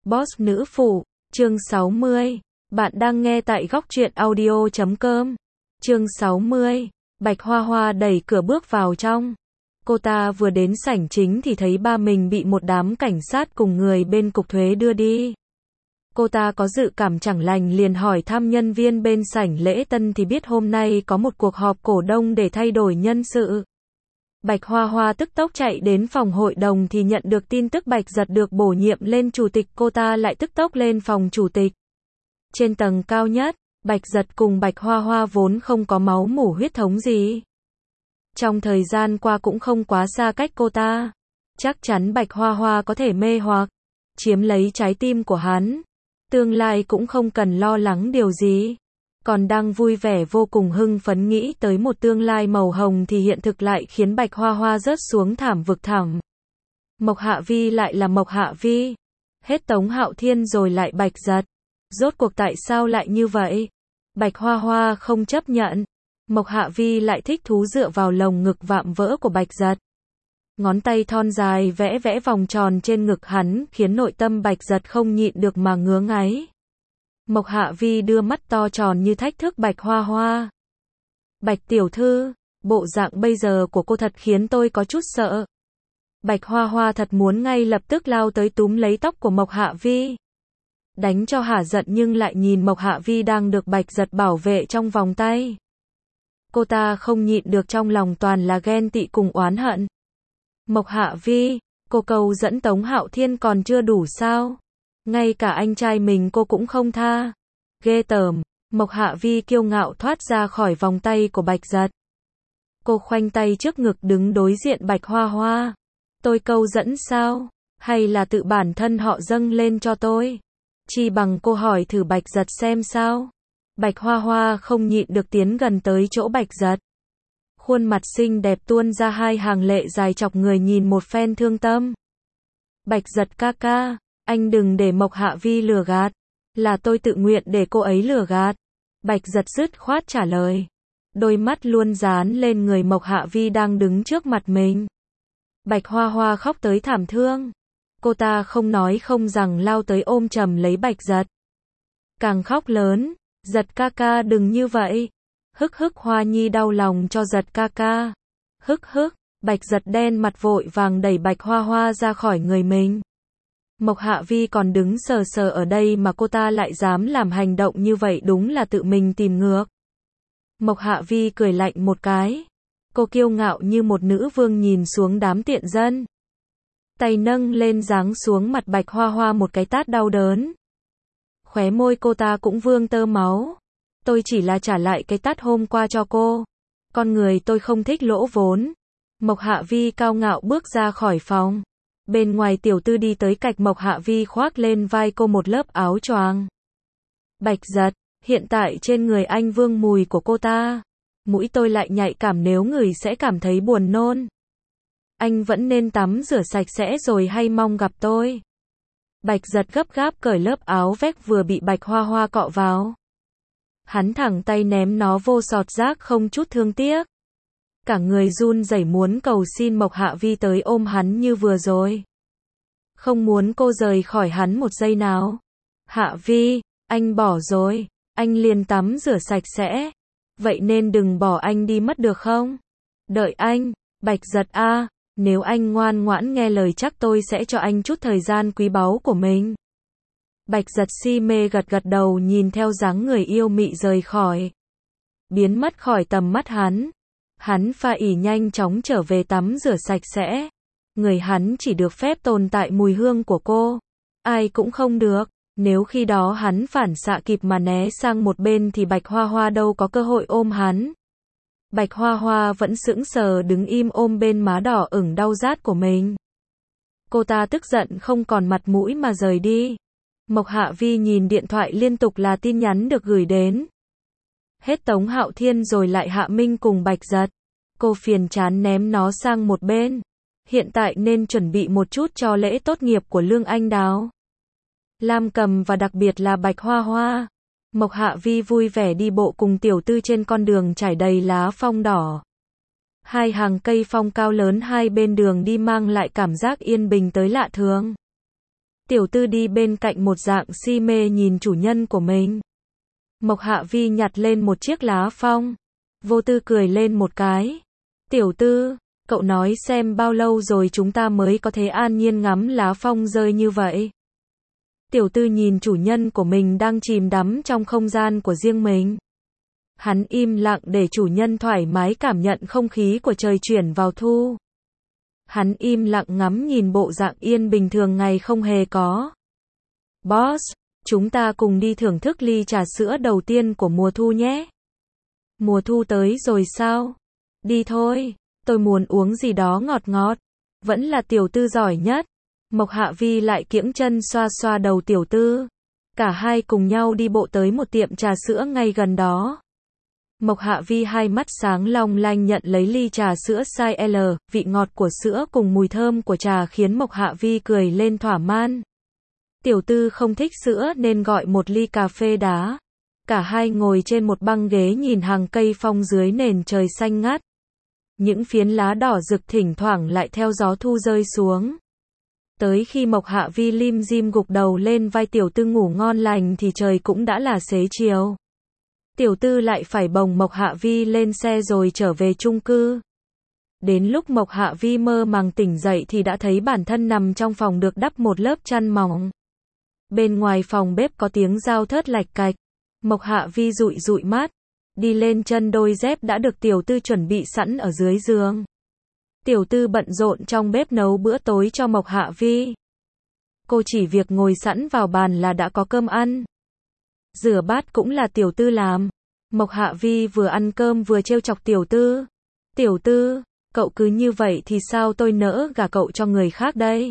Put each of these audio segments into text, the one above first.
Boss nữ phụ, chương 60. Bạn đang nghe tại góc truyện audio.com. Chương 60. Bạch Hoa Hoa đẩy cửa bước vào trong. Cô ta vừa đến sảnh chính thì thấy ba mình bị một đám cảnh sát cùng người bên cục thuế đưa đi. Cô ta có dự cảm chẳng lành liền hỏi thăm nhân viên bên sảnh lễ tân thì biết hôm nay có một cuộc họp cổ đông để thay đổi nhân sự. Bạch Hoa Hoa tức tốc chạy đến phòng hội đồng thì nhận được tin tức Bạch Giật được bổ nhiệm lên chủ tịch, cô ta lại tức tốc lên phòng chủ tịch. Trên tầng cao nhất, Bạch Giật cùng Bạch Hoa Hoa vốn không có máu mủ huyết thống gì. Trong thời gian qua cũng không quá xa cách cô ta. Chắc chắn Bạch Hoa Hoa có thể mê hoặc, chiếm lấy trái tim của hắn. Tương lai cũng không cần lo lắng điều gì. Còn đang vui vẻ vô cùng hưng phấn nghĩ tới một tương lai màu hồng thì hiện thực lại khiến Bạch Hoa Hoa rớt xuống thảm vực thẳm. Mộc Hạ Vi lại là Mộc Hạ Vi. Hết Tống Hạo Thiên rồi lại Bạch Giật. Rốt cuộc tại sao lại như vậy? Bạch Hoa Hoa không chấp nhận. Mộc Hạ Vi lại thích thú dựa vào lồng ngực vạm vỡ của Bạch Giật. Ngón tay thon dài vẽ vẽ vòng tròn trên ngực hắn khiến nội tâm Bạch Giật không nhịn được mà ngứa ngáy. Mộc Hạ Vi đưa mắt to tròn như thách thức Bạch Hoa Hoa. Bạch tiểu thư, bộ dạng bây giờ của cô thật khiến tôi có chút sợ. Bạch Hoa Hoa thật muốn ngay lập tức lao tới túm lấy tóc của Mộc Hạ Vi. Đánh cho hả giận nhưng lại nhìn Mộc Hạ Vi đang được Bạch Giật bảo vệ trong vòng tay. Cô ta không nhịn được, trong lòng toàn là ghen tị cùng oán hận. Mộc Hạ Vi, cô cầu dẫn Tống Hạo Thiên còn chưa đủ sao? Ngay cả anh trai mình cô cũng không tha. Ghê tởm. Mộc Hạ Vi kiêu ngạo thoát ra khỏi vòng tay của Bạch Giật. Cô khoanh tay trước ngực đứng đối diện Bạch Hoa Hoa. Tôi câu dẫn sao? Hay là tự bản thân họ dâng lên cho tôi? Chi bằng cô hỏi thử Bạch Giật xem sao? Bạch Hoa Hoa không nhịn được tiến gần tới chỗ Bạch Giật. Khuôn mặt xinh đẹp tuôn ra hai hàng lệ dài chọc người nhìn một phen thương tâm. Bạch Giật ca ca, anh đừng để Mộc Hạ Vi lừa gạt. Là tôi tự nguyện để cô ấy lừa gạt. Bạch Giật dứt khoát trả lời. Đôi mắt luôn dán lên người Mộc Hạ Vi đang đứng trước mặt mình. Bạch Hoa Hoa khóc tới thảm thương. Cô ta không nói không rằng lao tới ôm chầm lấy Bạch Giật. Càng khóc lớn. Giật ca ca đừng như vậy. Hức hức Hoa Nhi đau lòng cho Giật ca ca. Hức hức. Bạch Giật đen mặt vội vàng đẩy Bạch Hoa Hoa ra khỏi người mình. Mộc Hạ Vi còn đứng sờ sờ ở đây mà cô ta lại dám làm hành động như vậy, đúng là tự mình tìm ngược. Mộc Hạ Vi cười lạnh một cái. Cô kiêu ngạo như một nữ vương nhìn xuống đám tiện dân. Tay nâng lên giáng xuống mặt Bạch Hoa Hoa một cái tát đau đớn. Khóe môi cô ta cũng vương tơ máu. Tôi chỉ là trả lại cái tát hôm qua cho cô. Con người tôi không thích lỗ vốn. Mộc Hạ Vi cao ngạo bước ra khỏi phòng. Bên ngoài tiểu tư đi tới cạnh Mộc Hạ Vi khoác lên vai cô một lớp áo choàng. Bạch Giật, hiện tại trên người anh vương mùi của cô ta. Mũi tôi lại nhạy cảm, nếu ngửi sẽ cảm thấy buồn nôn. Anh vẫn nên tắm rửa sạch sẽ rồi hay mong gặp tôi. Bạch Giật gấp gáp cởi lớp áo vest vừa bị Bạch Hoa Hoa cọ vào. Hắn thẳng tay ném nó vô sọt rác không chút thương tiếc. Cả người run rẩy muốn cầu xin Mộc Hạ Vi tới ôm hắn như vừa rồi. Không muốn cô rời khỏi hắn một giây nào. Hạ Vi, anh bỏ rồi, anh liền tắm rửa sạch sẽ. Vậy nên đừng bỏ anh đi mất được không? Đợi anh, Bạch Giật a, nếu anh ngoan ngoãn nghe lời chắc tôi sẽ cho anh chút thời gian quý báu của mình. Bạch Giật si mê gật gật đầu nhìn theo dáng người yêu mị rời khỏi. Biến mất khỏi tầm mắt hắn. Hắn pha ỉ nhanh chóng trở về tắm rửa sạch sẽ. Người hắn chỉ được phép tồn tại mùi hương của cô. Ai cũng không được. Nếu khi đó hắn phản xạ kịp mà né sang một bên thì Bạch Hoa Hoa đâu có cơ hội ôm hắn. Bạch Hoa Hoa vẫn sững sờ đứng im ôm bên má đỏ ửng đau rát của mình. Cô ta tức giận không còn mặt mũi mà rời đi. Mộc Hạ Vi nhìn điện thoại liên tục là tin nhắn được gửi đến. Hết Tống Hạo Thiên rồi lại Hạ Minh cùng Bạch Giật. Cô phiền chán ném nó sang một bên. Hiện tại nên chuẩn bị một chút cho lễ tốt nghiệp của Lương Anh Đào, Lam Cầm và đặc biệt là Bạch Hoa Hoa. Mộc Hạ Vi vui vẻ đi bộ cùng tiểu tư trên con đường trải đầy lá phong đỏ. Hai hàng cây phong cao lớn hai bên đường đi mang lại cảm giác yên bình tới lạ thường. Tiểu tư đi bên cạnh một dạng si mê nhìn chủ nhân của mình. Mộc Hạ Vi nhặt lên một chiếc lá phong. Vô tư cười lên một cái. Tiểu tư, cậu nói xem bao lâu rồi chúng ta mới có thể an nhiên ngắm lá phong rơi như vậy. Tiểu tư nhìn chủ nhân của mình đang chìm đắm trong không gian của riêng mình. Hắn im lặng để chủ nhân thoải mái cảm nhận không khí của trời chuyển vào thu. Hắn im lặng ngắm nhìn bộ dạng yên bình thường ngày không hề có. Boss, chúng ta cùng đi thưởng thức ly trà sữa đầu tiên của mùa thu nhé. Mùa thu tới rồi sao? Đi thôi, tôi muốn uống gì đó ngọt ngọt. Vẫn là tiểu tư giỏi nhất. Mộc Hạ Vi lại kiễng chân xoa xoa đầu tiểu tư. Cả hai cùng nhau đi bộ tới một tiệm trà sữa ngay gần đó. Mộc Hạ Vi hai mắt sáng long lanh nhận lấy ly trà sữa size L, vị ngọt của sữa cùng mùi thơm của trà khiến Mộc Hạ Vi cười lên thỏa mãn. Tiểu tư không thích sữa nên gọi một ly cà phê đá. Cả hai ngồi trên một băng ghế nhìn hàng cây phong dưới nền trời xanh ngắt. Những phiến lá đỏ rực thỉnh thoảng lại theo gió thu rơi xuống. Tới khi Mộc Hạ Vi lim dim gục đầu lên vai tiểu tư ngủ ngon lành thì trời cũng đã là xế chiều. Tiểu tư lại phải bồng Mộc Hạ Vi lên xe rồi trở về chung cư. Đến lúc Mộc Hạ Vi mơ màng tỉnh dậy thì đã thấy bản thân nằm trong phòng được đắp một lớp chăn mỏng. Bên ngoài phòng bếp có tiếng dao thớt lạch cạch. Mộc Hạ Vi dụi dụi mắt, đi lên chân đôi dép đã được tiểu tư chuẩn bị sẵn ở dưới giường. Tiểu tư bận rộn trong bếp nấu bữa tối cho Mộc Hạ Vi. Cô chỉ việc ngồi sẵn vào bàn là đã có cơm ăn. Rửa bát cũng là tiểu tư làm. Mộc Hạ Vi vừa ăn cơm vừa trêu chọc tiểu tư. Tiểu tư, cậu cứ như vậy thì sao tôi nỡ gả cậu cho người khác đây?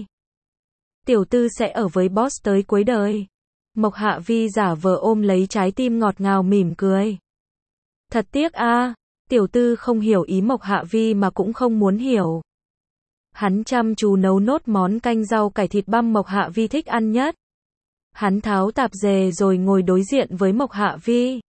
Tiểu tư sẽ ở với boss tới cuối đời. Mộc Hạ Vi giả vờ ôm lấy trái tim ngọt ngào mỉm cười. Thật tiếc a, tiểu tư không hiểu ý Mộc Hạ Vi mà cũng không muốn hiểu. Hắn chăm chú nấu nốt món canh rau cải thịt băm Mộc Hạ Vi thích ăn nhất. Hắn tháo tạp dề rồi ngồi đối diện với Mộc Hạ Vi.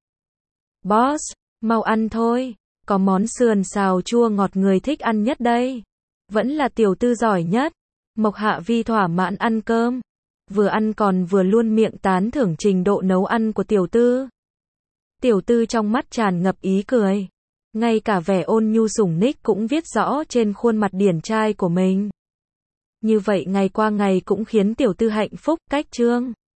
Boss, mau ăn thôi, có món sườn xào chua ngọt người thích ăn nhất đây. Vẫn là tiểu tư giỏi nhất. Mộc Hạ Vi thỏa mãn ăn cơm. Vừa ăn còn vừa luôn miệng tán thưởng trình độ nấu ăn của tiểu tư. Tiểu tư trong mắt tràn ngập ý cười. Ngay cả vẻ ôn nhu sủng ních cũng viết rõ trên khuôn mặt điển trai của mình. Như vậy ngày qua ngày cũng khiến tiểu tư hạnh phúc cách chương.